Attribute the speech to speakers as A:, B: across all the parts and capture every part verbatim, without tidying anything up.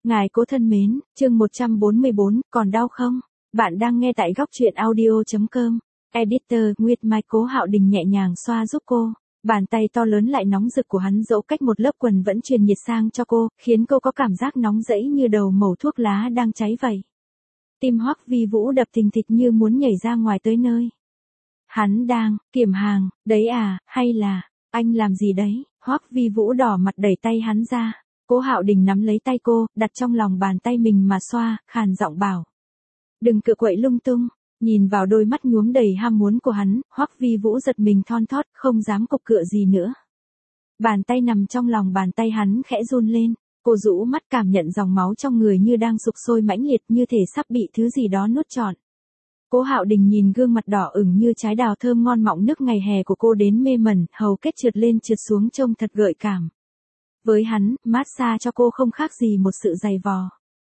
A: Ngài cố thân mến, chương một trăm bốn mươi bốn, còn đau không? Bạn đang nghe tại góc truyện audio chấm com. Editor, Nguyệt Mai. Cố Hạo Đình nhẹ nhàng xoa giúp cô. Bàn tay to lớn lại nóng rực của hắn dẫu cách một lớp quần vẫn truyền nhiệt sang cho cô, khiến cô có cảm giác nóng rẫy như đầu mẩu thuốc lá đang cháy vậy. Tim Hoắc Vi Vũ đập thình thịch như muốn nhảy ra ngoài tới nơi. Hắn đang kiểm hàng, đấy à, hay là, anh làm gì đấy? Hoắc Vi Vũ đỏ mặt đẩy tay hắn ra. Cố Hạo Đình nắm lấy tay cô, đặt trong lòng bàn tay mình mà xoa, khàn giọng bảo. Đừng cựa quậy lung tung. Nhìn vào đôi mắt nhuốm đầy ham muốn của hắn, Hoắc Vi Vũ giật mình thon thót, không dám cục cựa gì nữa. Bàn tay nằm trong lòng bàn tay hắn khẽ run lên, cô rũ mắt cảm nhận dòng máu trong người như đang sục sôi mãnh liệt, như thể sắp bị thứ gì đó nuốt trọn. Cố Hạo Đình nhìn gương mặt đỏ ửng như trái đào thơm ngon mọng nức ngày hè của cô đến mê mẩn, hầu kết trượt lên trượt xuống trông thật gợi cảm. Với hắn, massage cho cô không khác gì một sự dày vò.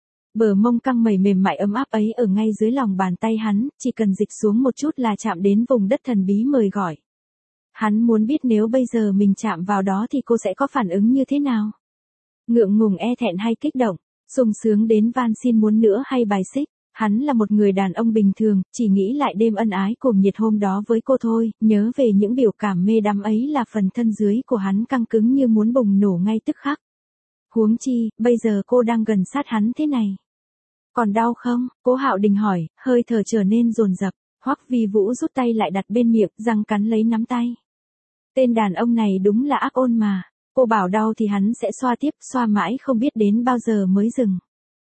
A: Bờ mông căng mẩy mềm mại ấm áp ấy ở ngay dưới lòng bàn tay hắn, chỉ cần dịch xuống một chút là chạm đến vùng đất thần bí mời gọi. Hắn muốn biết nếu bây giờ mình chạm vào đó thì cô sẽ có phản ứng như thế nào? Ngượng ngùng, e thẹn hay kích động, sung sướng đến van xin muốn nữa hay bài xích. Hắn là một người đàn ông bình thường, chỉ nghĩ lại đêm ân ái cuồng nhiệt hôm đó với cô thôi, nhớ về những biểu cảm mê đắm ấy là phần thân dưới của hắn căng cứng như muốn bùng nổ ngay tức khắc. Huống chi, bây giờ cô đang gần sát hắn thế này. Còn đau không? Cố Hạo Đình hỏi, hơi thở trở nên dồn dập. Hoắc Vi Vũ rút tay lại đặt bên miệng, răng cắn lấy nắm tay. Tên đàn ông này đúng là ác ôn mà. Cô bảo đau thì hắn sẽ xoa tiếp, xoa mãi không biết đến bao giờ mới dừng.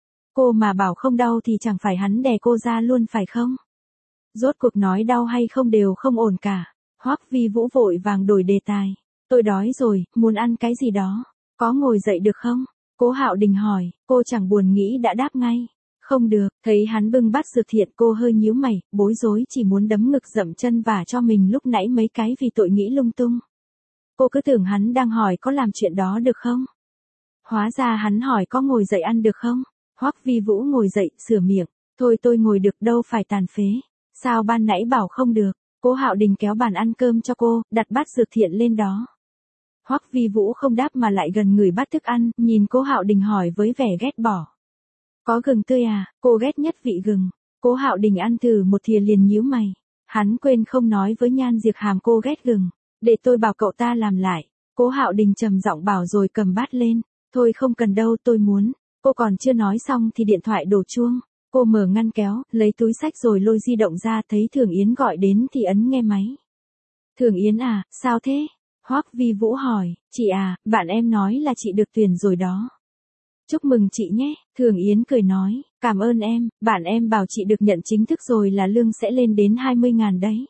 A: Cô mà bảo không đau thì chẳng phải hắn đè cô ra luôn phải không? Rốt cuộc nói đau hay không đều không ổn cả. Hoắc Vi Vũ vội vàng đổi đề tài. Tôi đói rồi, muốn ăn cái gì đó. Có ngồi dậy được không? Cố Hạo Đình hỏi, cô chẳng buồn nghĩ đã đáp ngay. Không được, thấy hắn bưng bát dược thiện cô hơi nhíu mày, bối rối chỉ muốn đấm ngực dậm chân vả cho mình lúc nãy mấy cái vì tội nghĩ lung tung. Cô cứ tưởng hắn đang hỏi có làm chuyện đó được không? Hóa ra hắn hỏi có ngồi dậy ăn được không? Hoắc Vi Vũ ngồi dậy, sửa miệng. Thôi tôi ngồi được đâu phải tàn phế. Sao ban nãy bảo không được? Cố Hạo Đình kéo bàn ăn cơm cho cô, đặt bát dược thiện lên đó. Hoắc Vi Vũ không đáp mà lại gần người bát thức ăn, nhìn Cố Hạo Đình hỏi với vẻ ghét bỏ. Có gừng tươi à? Cô ghét nhất vị gừng. Cố Hạo Đình ăn thử một thìa liền nhíu mày. Hắn quên không nói với Nhan Diệp Hàm cô ghét gừng. Để tôi bảo cậu ta làm lại. Cố Hạo Đình trầm giọng bảo rồi cầm bát lên. Thôi không cần đâu, tôi muốn. Cô còn chưa nói xong thì điện thoại đổ chuông. Cô mở ngăn kéo, lấy túi xách rồi lôi di động ra, thấy Thường Yến gọi đến thì ấn nghe máy. Thường Yến à, sao thế? Hoắc Vi Vũ hỏi, chị à, bạn em nói là chị được tuyển rồi đó. Chúc mừng chị nhé, Thường Yến cười nói, cảm ơn em, bạn em bảo chị được nhận chính thức rồi là lương sẽ lên đến hai mươi ngàn đấy.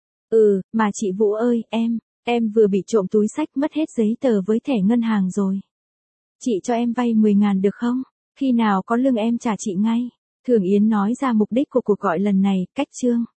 A: Ừ, mà chị Vũ ơi, em, em vừa bị trộm túi xách mất hết giấy tờ với thẻ ngân hàng rồi. Chị cho em vay mười ngàn được không? Khi nào có lương em trả chị ngay. Thường Yến nói ra mục đích của cuộc gọi lần này, cách chương.